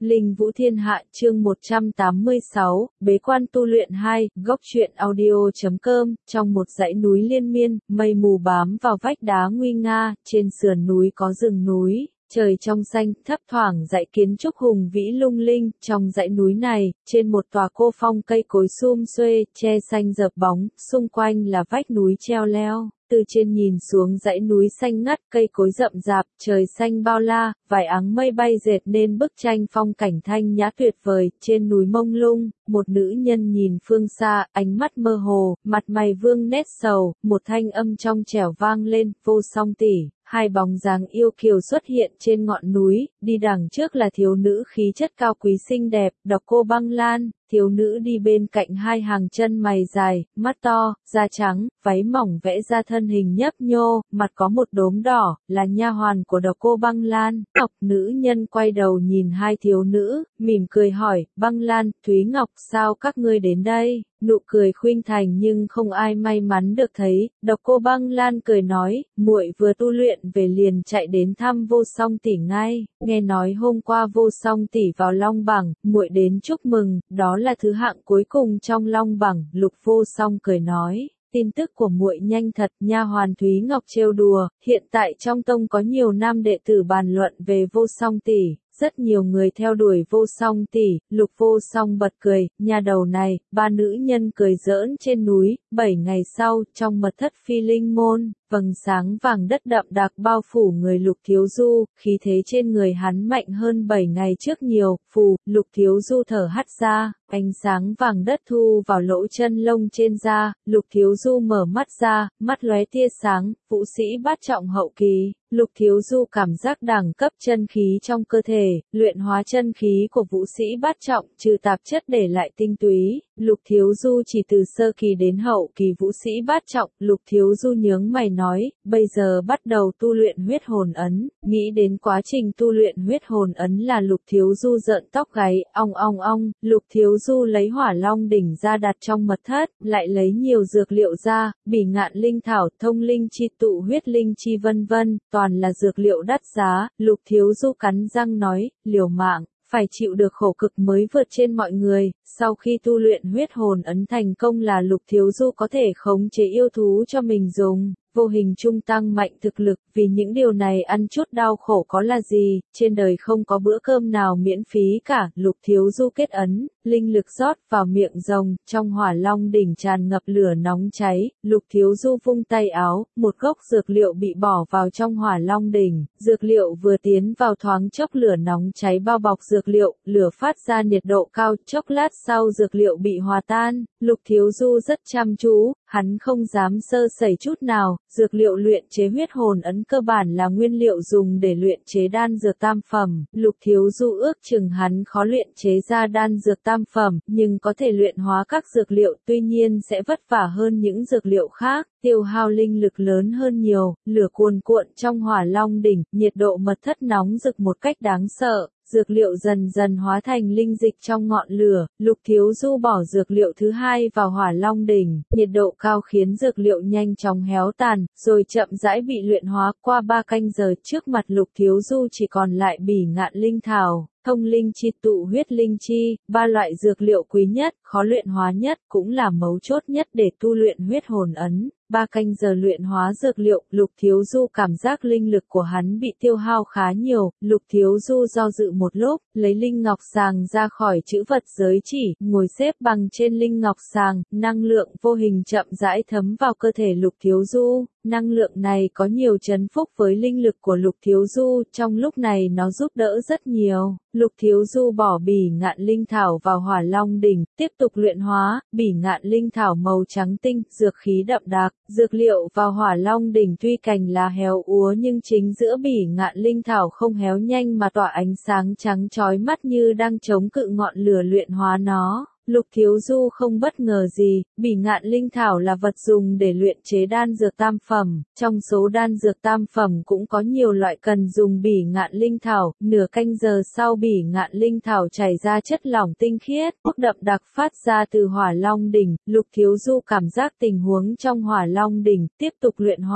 Linh Vũ Thiên Hạ chương 186, Bế quan tu luyện 2, góc truyện audio.com, trong một dãy núi liên miên, mây mù bám vào vách đá nguy nga, trên sườn núi có rừng núi, trời trong xanh, thấp thoảng dãy kiến trúc hùng vĩ lung linh, trong dãy núi này, trên một tòa cô phong cây cối sum xuê, che xanh dợp bóng, xung quanh là vách núi treo leo. Từ trên nhìn xuống dãy núi xanh ngắt, cây cối rậm rạp, trời xanh bao la, vài áng mây bay dệt nên bức tranh phong cảnh thanh nhã tuyệt vời. Trên núi mông lung, một nữ nhân nhìn phương xa, ánh mắt mơ hồ, mặt mày vương nét sầu, một thanh âm trong trẻo vang lên, Vô Song tỷ. Hai bóng dáng yêu kiều xuất hiện trên ngọn núi, đi đằng trước là thiếu nữ khí chất cao quý xinh đẹp, Độc Cô Băng Lan. Thiếu nữ đi bên cạnh hai hàng chân mày dài, mắt to, da trắng, váy mỏng vẽ ra thân hình nhấp nhô, mặt có một đốm đỏ, là nha hoàn của Độc Cô Băng Lan. Ngọc nữ nhân quay đầu nhìn hai thiếu nữ, mỉm cười hỏi, Băng Lan, Thúy Ngọc, sao các ngươi đến đây? Nụ cười khuynh thành nhưng không ai may mắn được thấy. Độc Cô Băng Lan cười nói, muội vừa tu luyện về liền chạy đến thăm Vô Song tỷ ngay. Nghe nói hôm qua Vô Song tỷ vào Long Bảng, muội đến chúc mừng, đó là thứ hạng cuối cùng trong Long Bảng. Lục Vô Song cười nói, tin tức của muội nhanh thật. Nha hoàn Thúy Ngọc trêu đùa, hiện tại trong tông có nhiều nam đệ tử bàn luận về Vô Song tỷ. Rất nhiều người theo đuổi Vô Song tỷ. Lục Vô Song bật cười, nhà đầu này. Ba nữ nhân cười giỡn trên núi. 7 ngày sau, trong mật thất Phi Linh Môn, vầng sáng vàng đất đậm đặc bao phủ người Lục Thiếu Du, khí thế trên người hắn mạnh hơn 7 ngày trước nhiều. Phù, Lục Thiếu Du thở hắt ra, ánh sáng vàng đất thu vào lỗ chân lông trên da. Lục Thiếu Du mở mắt ra, mắt lóe tia sáng. Vũ sĩ bát trọng hậu kỳ. Lục Thiếu Du cảm giác đẳng cấp chân khí trong cơ thể, luyện hóa chân khí của vũ sĩ bát trọng, trừ tạp chất để lại tinh túy. Lục Thiếu Du chỉ từ sơ kỳ đến hậu kỳ vũ sĩ bát trọng. Lục Thiếu Du nhướng mày nói, bây giờ bắt đầu tu luyện huyết hồn ấn. Nghĩ đến quá trình tu luyện huyết hồn ấn là Lục Thiếu Du rợn tóc gáy, ong ong ong. Lục Thiếu Du lấy Hỏa Long đỉnh ra đặt trong mật thất, lại lấy nhiều dược liệu ra, bỉ ngạn linh thảo, thông linh chi tụ huyết linh chi vân vân, toàn là dược liệu đắt giá. Lục Thiếu Du cắn răng nói, liều mạng, phải chịu được khổ cực mới vượt trên mọi người. Sau khi tu luyện huyết hồn ấn thành công là Lục Thiếu Du có thể khống chế yêu thú cho mình dùng, vô hình trung tăng mạnh thực lực. Vì những điều này ăn chút đau khổ có là gì, trên đời không có bữa cơm nào miễn phí cả. Lục Thiếu Du kết ấn, linh lực rót vào miệng rồng, trong Hỏa Long đỉnh tràn ngập lửa nóng cháy. Lục Thiếu Du vung tay áo, một gốc dược liệu bị bỏ vào trong Hỏa Long đỉnh, dược liệu vừa tiến vào thoáng chốc lửa nóng cháy bao bọc dược liệu, lửa phát ra nhiệt độ cao, chốc lát sau dược liệu bị hòa tan. Lục Thiếu Du rất chăm chú, hắn không dám sơ sẩy chút nào. Dược liệu luyện chế huyết hồn ấn cơ bản là nguyên liệu dùng để luyện chế đan dược tam phẩm. Lục Thiếu Du ước chừng hắn khó luyện chế ra đan dược tam phẩm, nhưng có thể luyện hóa các dược liệu, tuy nhiên sẽ vất vả hơn những dược liệu khác, tiêu hao linh lực lớn hơn nhiều. Lửa cuồn cuộn trong Hỏa Long đỉnh, nhiệt độ mật thất nóng rực một cách đáng sợ. Dược liệu dần dần hóa thành linh dịch trong ngọn lửa. Lục Thiếu Du bỏ dược liệu thứ hai vào Hỏa Long đỉnh, nhiệt độ cao khiến dược liệu nhanh chóng héo tàn, rồi chậm rãi bị luyện hóa. Qua 3 canh giờ, trước mặt Lục Thiếu Du chỉ còn lại bỉ ngạn linh thảo, thông linh chi tụ huyết linh chi, 3 loại dược liệu quý nhất, khó luyện hóa nhất, cũng là mấu chốt nhất để tu luyện huyết hồn ấn. 3 canh giờ luyện hóa dược liệu, Lục Thiếu Du cảm giác linh lực của hắn bị tiêu hao khá nhiều. Lục Thiếu Du do dự một lúc, lấy linh ngọc sàng ra khỏi chữ vật giới chỉ, ngồi xếp bằng trên linh ngọc sàng, năng lượng vô hình chậm rãi thấm vào cơ thể Lục Thiếu Du. Năng lượng này có nhiều chấn phúc với linh lực của Lục Thiếu Du, trong lúc này nó giúp đỡ rất nhiều. Lục Thiếu Du bỏ bỉ ngạn linh thảo vào Hỏa Long đỉnh, tiếp tục luyện hóa. Bỉ ngạn linh thảo màu trắng tinh, dược khí đậm đặc. Dược liệu vào Hỏa Long đỉnh tuy cành lá héo úa nhưng chính giữa bỉ ngạn linh thảo không héo nhanh mà tỏa ánh sáng trắng chói mắt như đang chống cự ngọn lửa luyện hóa nó. Lục Thiếu Du không bất ngờ gì, bỉ ngạn linh thảo là vật dùng để luyện chế đan dược tam phẩm, trong số đan dược tam phẩm cũng có nhiều loại cần dùng bỉ ngạn linh thảo. Nửa canh giờ sau bỉ ngạn linh thảo chảy ra chất lỏng tinh khiết, mức đậm đặc phát ra từ Hỏa Long đỉnh. Lục Thiếu Du cảm giác tình huống trong Hỏa Long đỉnh, tiếp tục luyện hóa,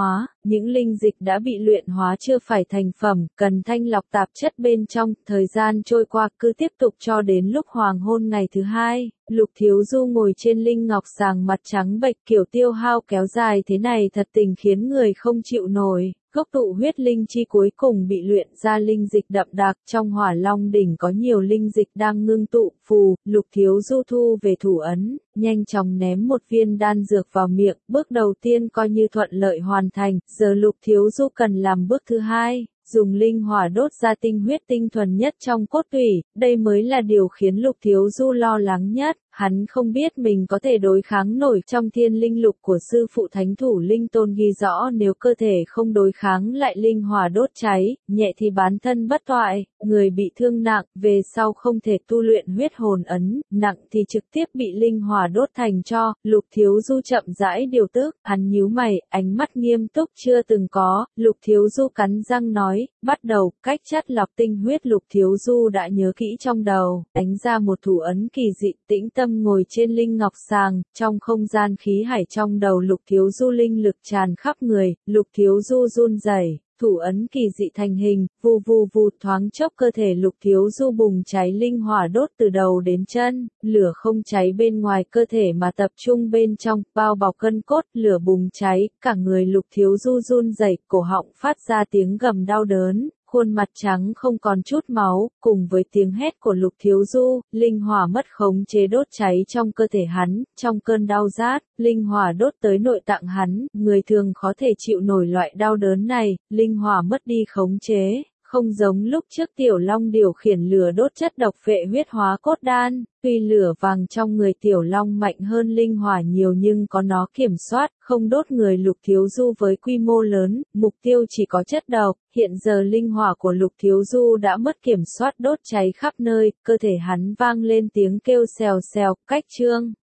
những linh dịch đã bị luyện hóa chưa phải thành phẩm, cần thanh lọc tạp chất bên trong, thời gian trôi qua cứ tiếp tục cho đến lúc hoàng hôn ngày thứ hai. Lục Thiếu Du ngồi trên linh ngọc sàng mặt trắng bệch, kiểu tiêu hao kéo dài thế này thật tình khiến người không chịu nổi. Gốc tụ huyết linh chi cuối cùng bị luyện ra linh dịch đậm đặc, trong Hỏa Long đỉnh có nhiều linh dịch đang ngưng tụ, phù, Lục Thiếu Du thu về thủ ấn, nhanh chóng ném một viên đan dược vào miệng, bước đầu tiên coi như thuận lợi hoàn thành, giờ Lục Thiếu Du cần làm bước thứ hai. Dùng linh hỏa đốt ra tinh huyết tinh thuần nhất trong cốt tủy, đây mới là điều khiến Lục Thiếu Du lo lắng nhất. Hắn không biết mình có thể đối kháng nổi. Trong thiên linh lục của sư phụ thánh thủ linh tôn ghi rõ nếu cơ thể không đối kháng lại linh hỏa đốt cháy, nhẹ thì bán thân bất toại, người bị thương nặng, về sau không thể tu luyện huyết hồn ấn, nặng thì trực tiếp bị linh hỏa đốt thành tro. Lục Thiếu Du chậm rãi điều tức, hắn nhíu mày, ánh mắt nghiêm túc chưa từng có. Lục Thiếu Du cắn răng nói, bắt đầu, cách chắt lọc tinh huyết. Lục Thiếu Du đã nhớ kỹ trong đầu, đánh ra một thủ ấn kỳ dị, tĩnh tâm ngồi trên linh ngọc sàng, trong không gian khí hải trong đầu Lục Thiếu Du linh lực tràn khắp người, Lục Thiếu Du run rẩy, thủ ấn kỳ dị thành hình, vù vù vù, thoáng chốc cơ thể Lục Thiếu Du bùng cháy, linh hỏa đốt từ đầu đến chân, lửa không cháy bên ngoài cơ thể mà tập trung bên trong, bao bọc gân cốt, lửa bùng cháy, cả người Lục Thiếu Du run rẩy, cổ họng phát ra tiếng gầm đau đớn. Khuôn mặt trắng không còn chút máu, cùng với tiếng hét của Lục Thiếu Du, linh hỏa mất khống chế đốt cháy trong cơ thể hắn, trong cơn đau rát, linh hỏa đốt tới nội tạng hắn, người thường khó thể chịu nổi loại đau đớn này, linh hỏa mất đi khống chế. Không giống lúc trước Tiểu Long điều khiển lửa đốt chất độc phệ huyết hóa cốt đan, tuy lửa vàng trong người Tiểu Long mạnh hơn linh hỏa nhiều nhưng có nó kiểm soát, không đốt người Lục Thiếu Du với quy mô lớn, mục tiêu chỉ có chất độc. Hiện giờ linh hỏa của Lục Thiếu Du đã mất kiểm soát, đốt cháy khắp nơi, cơ thể hắn vang lên tiếng kêu xèo xèo, cách chương.